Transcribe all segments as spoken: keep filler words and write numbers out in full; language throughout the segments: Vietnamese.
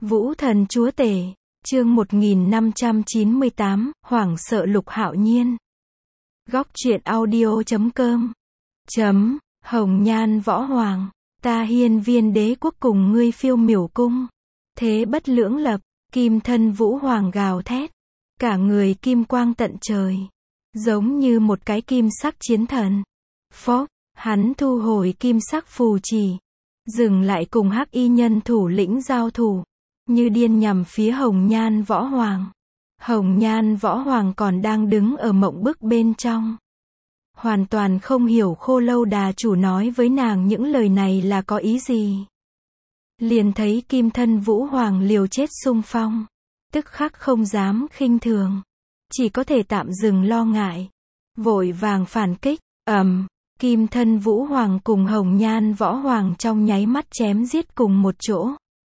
Vũ thần chúa tể, chương một nghìn năm trăm chín mươi tám, hoảng sợ Lục Hạo Nhiên. Góc truyện audio chấm com. Chấm, Hồng Nhan Võ Hoàng, ta hiên viên đế quốc cùng ngươi phiêu miểu cung. Thế bất lưỡng lập, kim thân Vũ Hoàng gào thét. Cả người kim quang tận trời. Giống như một cái kim sắc chiến thần. Phốc, hắn thu hồi kim sắc phù trì. Dừng lại cùng hắc y nhân thủ lĩnh giao thủ. Như điên nhằm phía Hồng Nhan Võ Hoàng. Hồng Nhan Võ Hoàng còn đang đứng ở mộng bức bên trong. Hoàn toàn không hiểu Khô Lâu Đà chủ nói với nàng những lời này là có ý gì. Liền thấy kim thân Vũ Hoàng liều chết xung phong. Tức khắc không dám khinh thường. Chỉ có thể tạm dừng lo ngại. Vội vàng phản kích, ầm. Kim thân Vũ Hoàng cùng Hồng Nhan Võ Hoàng trong nháy mắt chém giết cùng một chỗ.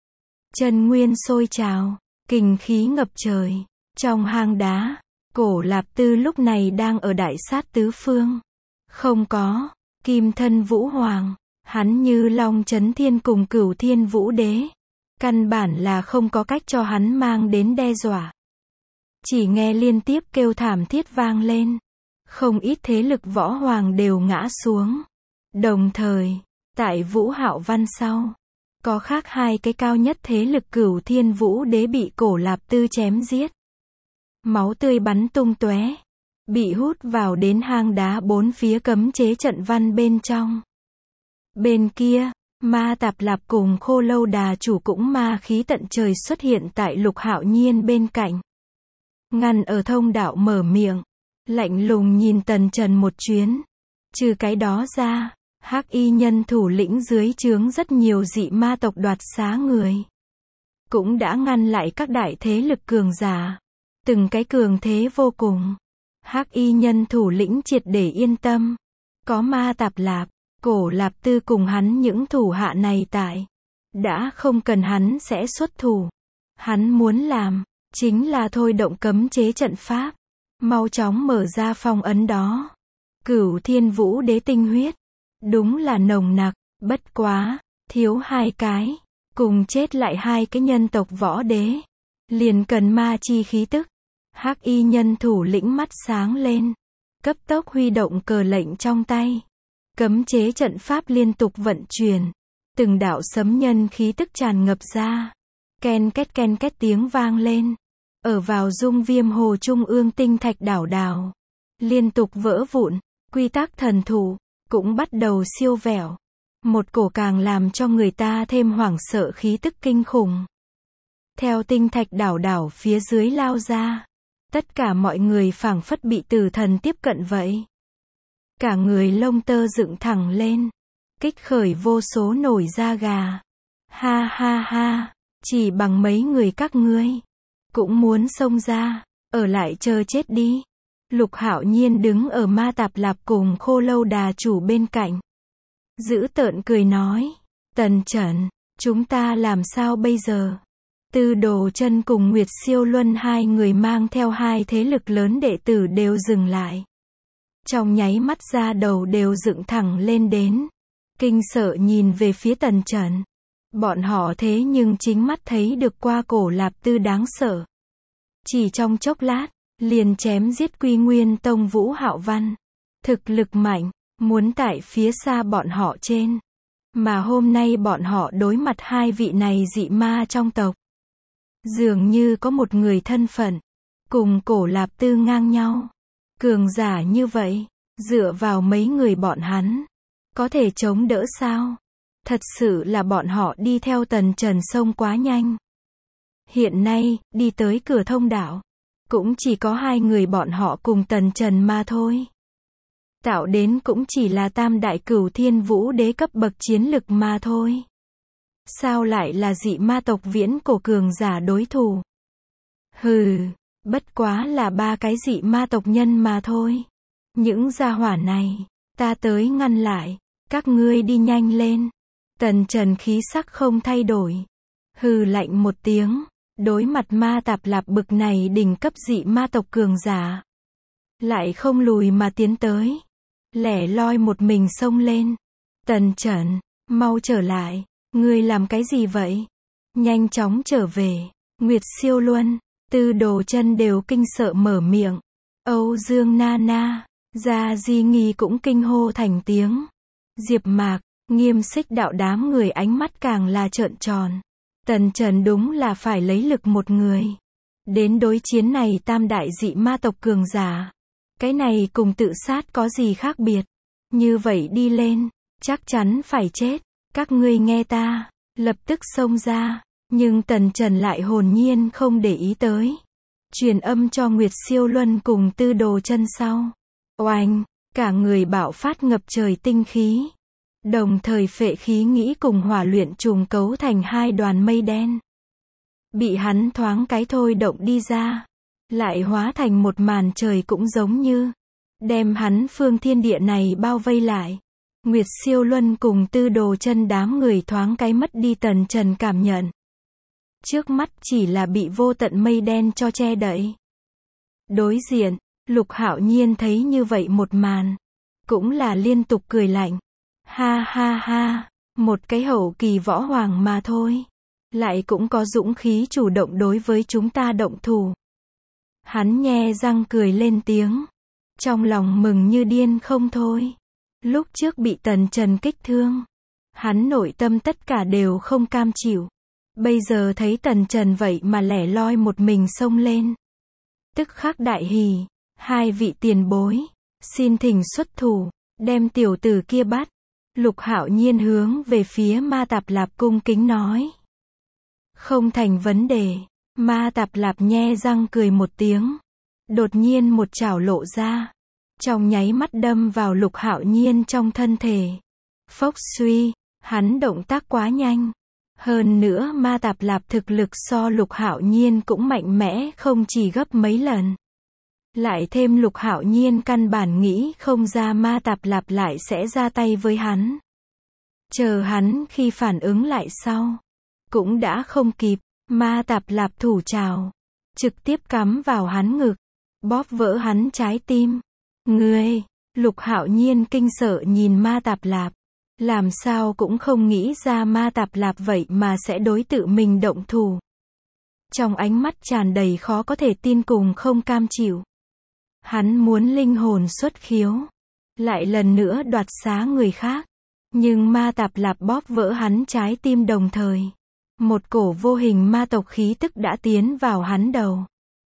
Chân nguyên sôi trào, kình khí ngập trời. Trong hang đá, Cổ Lạp Tư lúc này đang ở đại sát tứ phương. Không có, kim thân Vũ Hoàng, hắn như Long Chấn Thiên cùng Cửu Thiên Vũ Đế. Căn bản là không có cách cho hắn mang đến đe dọa. Chỉ nghe liên tiếp kêu thảm thiết vang lên. Không ít thế lực võ hoàng đều ngã xuống. Đồng thời, tại Vũ Hạo Văn sau, có khác hai cái cao nhất thế lực Cửu Thiên Vũ Đế bị Cổ Lạp Tư chém giết. Máu tươi bắn tung tóe, bị hút vào đến hang đá bốn phía cấm chế trận văn bên trong. Bên kia, Ma Tạp Lạp cùng Khô Lâu Đà chủ cũng ma khí tận trời xuất hiện tại Lục Hạo Nhiên bên cạnh. Ngăn ở thông đạo mở miệng, lạnh lùng nhìn Tần Trần một chuyến. Trừ cái đó ra, hắc y nhân thủ lĩnh dưới trướng rất nhiều dị ma tộc đoạt xá người. Cũng đã ngăn lại các đại thế lực cường giả. Từng cái cường thế vô cùng. Hắc y nhân thủ lĩnh triệt để yên tâm. Có Ma Tạp Lạp, Cổ Lạp Tư cùng hắn những thủ hạ này tại. Đã không cần hắn sẽ xuất thủ. Hắn muốn làm, chính là thôi động cấm chế trận pháp. Mau chóng mở ra phong ấn đó. Cửu Thiên Vũ Đế tinh huyết. Đúng là nồng nặc, bất quá, thiếu hai cái. Cùng chết lại hai cái nhân tộc võ đế. Liền cần ma chi khí tức. Hắc y nhân thủ lĩnh mắt sáng lên. Cấp tốc huy động cờ lệnh trong tay. Cấm chế trận pháp liên tục vận chuyển. Từng đạo sấm nhân khí tức tràn ngập ra. Ken két ken két tiếng vang lên. Ở vào dung viêm hồ trung ương tinh thạch đảo đảo. Liên tục vỡ vụn. Quy tắc thần thủ cũng bắt đầu siêu vẹo. Một cổ càng làm cho người ta thêm hoảng sợ khí tức kinh khủng. Theo tinh thạch đảo đảo phía dưới lao ra. Tất cả mọi người phảng phất bị tử thần tiếp cận vậy. Cả người lông tơ dựng thẳng lên. Kích khởi vô số nổi da gà. Ha ha ha, chỉ bằng mấy người các ngươi. Cũng muốn xông ra, ở lại chờ chết đi. Lục Hạo Nhiên đứng ở Ma Tạp Lạp cùng Khô Lâu Đà chủ bên cạnh. Dữ tợn cười nói. Tần Trần, chúng ta làm sao bây giờ? Tư Đồ Chân cùng Nguyệt Siêu Luân hai người mang theo hai thế lực lớn đệ tử đều dừng lại. Trong nháy mắt ra đầu đều dựng thẳng lên đến. Kinh sợ nhìn về phía Tần Trần. Bọn họ thế nhưng chính mắt thấy được qua Cổ Lạp Tư đáng sợ. Chỉ trong chốc lát, liền chém giết Quy Nguyên Tông Vũ Hạo Văn. Thực lực mạnh, muốn tại phía xa bọn họ trên. Mà hôm nay bọn họ đối mặt hai vị này dị ma trong tộc. Dường như có một người thân phận, cùng Cổ Lạp Tư ngang nhau. Cường giả như vậy, dựa vào mấy người bọn hắn, có thể chống đỡ sao? Thật sự là bọn họ đi theo Tần Trần sông quá nhanh. Hiện nay, đi tới cửa thông đạo, cũng chỉ có hai người bọn họ cùng Tần Trần mà thôi. Tạo đến cũng chỉ là tam đại Cửu Thiên Vũ Đế cấp bậc chiến lực mà thôi. Sao lại là dị ma tộc viễn cổ cường giả đối thủ? Hừ, bất quá là ba cái dị ma tộc nhân mà thôi. Những gia hỏa này, ta tới ngăn lại, các ngươi đi nhanh lên. Tần Trần khí sắc không thay đổi. Hừ lạnh một tiếng, đối mặt Ma Tạp Lạp bực này đỉnh cấp dị ma tộc cường giả. Lại không lùi mà tiến tới. Lẻ loi một mình xông lên. Tần Trần, mau trở lại. Ngươi làm cái gì vậy? nhanh chóng trở về. Nguyệt Siêu Luân, Tư Đồ Chân đều kinh sợ mở miệng. Âu Dương Nana, Gia Di Nghi cũng kinh hô thành tiếng. Diệp Mạc, Nghiêm Xích Đạo đám người ánh mắt càng là trợn tròn. Tần Trần đúng là phải lấy lực một người. Đến đối chiến này tam đại dị ma tộc cường giả. Cái này cùng tự sát có gì khác biệt. Như vậy đi lên, chắc chắn phải chết. Các ngươi nghe ta, lập tức xông ra. Nhưng Tần Trần lại hồn nhiên không để ý tới. Truyền âm cho Nguyệt Siêu Luân cùng Tư Đồ Chân sau. Oanh, cả người bạo phát ngập trời tinh khí. Đồng thời phệ khí nghĩ cùng hỏa luyện trùng cấu thành hai đoàn mây đen. Bị hắn thoáng cái thôi động đi ra. Lại hóa thành một màn trời cũng giống như. Đem hắn phương thiên địa này bao vây lại. Nguyệt Siêu Luân cùng Tư Đồ Chân đám người thoáng cái mất đi Tần Trần cảm nhận. Trước mắt chỉ là bị vô tận mây đen cho che đậy. Đối diện, Lục Hạo Nhiên thấy như vậy một màn. Cũng là liên tục cười lạnh. Ha ha ha, một cái hậu kỳ võ hoàng mà thôi. Lại cũng có dũng khí chủ động đối với chúng ta động thủ. Hắn nhe răng cười lên tiếng. Trong lòng mừng như điên không thôi. Lúc trước bị Tần Trần kích thương. Hắn nội tâm tất cả đều không cam chịu. Bây giờ thấy Tần Trần vậy mà lẻ loi một mình xông lên. Tức khắc đại hỉ. Hai vị tiền bối. Xin thỉnh xuất thủ. Đem tiểu tử kia bắt. Lục Hạo Nhiên hướng về phía Ma Tạp Lạp cung kính nói. Không thành vấn đề. Ma Tạp Lạp nhe răng cười một tiếng. Đột nhiên một chảo lộ ra. Trong nháy mắt đâm vào Lục Hạo Nhiên trong thân thể. Phốc suy, hắn động tác quá nhanh. Hơn nữa Ma Tạp Lạp thực lực so Lục Hạo Nhiên cũng mạnh mẽ không chỉ gấp mấy lần. Lại thêm Lục Hạo Nhiên căn bản nghĩ không ra Ma Tạp Lạp lại sẽ ra tay với hắn. Chờ hắn khi phản ứng lại sau. Cũng đã không kịp, Ma Tạp Lạp thủ trào. Trực tiếp cắm vào hắn ngực. Bóp vỡ hắn trái tim. Ngươi, Lục Hạo Nhiên kinh sợ nhìn Ma Tạp Lạp. Làm sao cũng không nghĩ ra Ma Tạp Lạp vậy mà sẽ đối tự mình động thủ. Trong ánh mắt tràn đầy khó có thể tin cùng không cam chịu. Hắn muốn linh hồn xuất khiếu. Lại lần nữa đoạt xá người khác. Nhưng Ma Tạp Lạp bóp vỡ hắn trái tim đồng thời. Một cổ vô hình ma tộc khí tức đã tiến vào hắn đầu.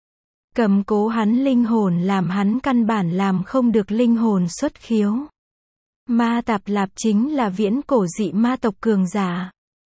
Cầm cố hắn linh hồn làm hắn căn bản làm không được linh hồn xuất khiếu. Ma Tạp Lạp chính là viễn cổ dị ma tộc cường giả.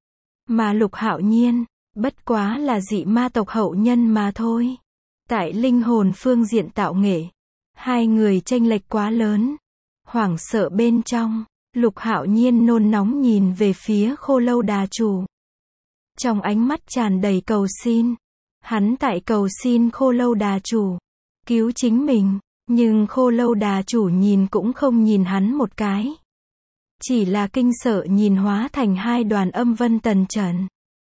Mà Lục Hạo Nhiên, bất quá là dị ma tộc hậu nhân mà thôi. Tại linh hồn phương diện tạo nghệ, hai người chênh lệch quá lớn. Hoảng sợ bên trong, Lục Hạo Nhiên nôn nóng nhìn về phía Khô Lâu Đà Chủ. Trong ánh mắt tràn đầy cầu xin. Hắn tại cầu xin Khô Lâu Đà Chủ cứu chính mình, nhưng Khô Lâu Đà Chủ nhìn cũng không nhìn hắn một cái. Chỉ là kinh sợ nhìn hóa thành hai đoàn âm vân Tần Trần.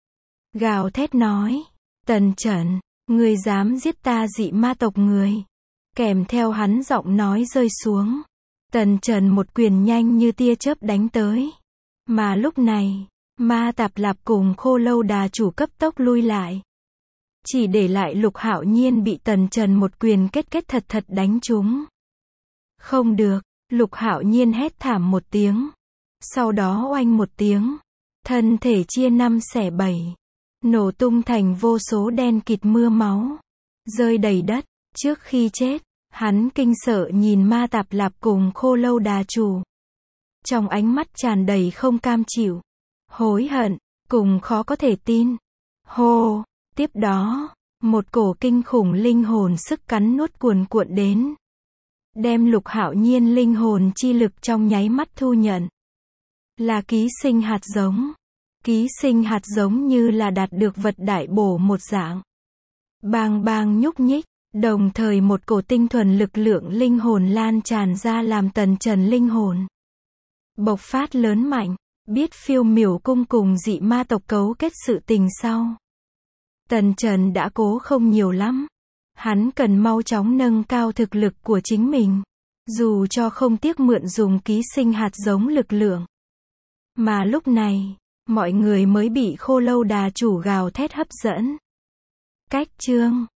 Gào thét nói, Tần Trần, ngươi dám giết ta dị ma tộc người. Kèm theo hắn giọng nói rơi xuống. Tần Trần một quyền nhanh như tia chớp đánh tới. Mà lúc này, Ma Tạp Lạp cùng Khô Lâu Đà Chủ cấp tốc lui lại. Chỉ để lại Lục Hạo Nhiên bị Tần Trần một quyền kết kết thật thật đánh trúng. Không được, Lục Hạo Nhiên hét thảm một tiếng. Sau đó oanh một tiếng. Thân thể chia năm xẻ bảy. Nổ tung thành vô số đen kịt mưa máu. Rơi đầy đất. Trước khi chết, hắn kinh sợ nhìn Ma Tạp Lạp cùng Khô Lâu Đà Chủ. Trong ánh mắt tràn đầy không cam chịu. Hối hận, cùng khó có thể tin. Hô! Tiếp đó, một cổ kinh khủng linh hồn sức cắn nuốt cuồn cuộn đến. Đem Lục Hạo Nhiên linh hồn chi lực trong nháy mắt thu nhận. Là ký sinh hạt giống. Ký sinh hạt giống như là đạt được vật đại bổ một dạng. Bang bang nhúc nhích, đồng thời một cổ tinh thuần lực lượng linh hồn lan tràn ra làm Tần Trần linh hồn bộc phát lớn mạnh, biết phiêu miểu cung cùng dị ma tộc cấu kết sự tình sau. Tần Trần đã cố không nhiều lắm. Hắn cần mau chóng nâng cao thực lực của chính mình. Dù cho không tiếc mượn dùng ký sinh hạt giống lực lượng. Mà lúc này, Mọi người mới bị khô lâu đà chủ gào thét hấp dẫn. Cách chương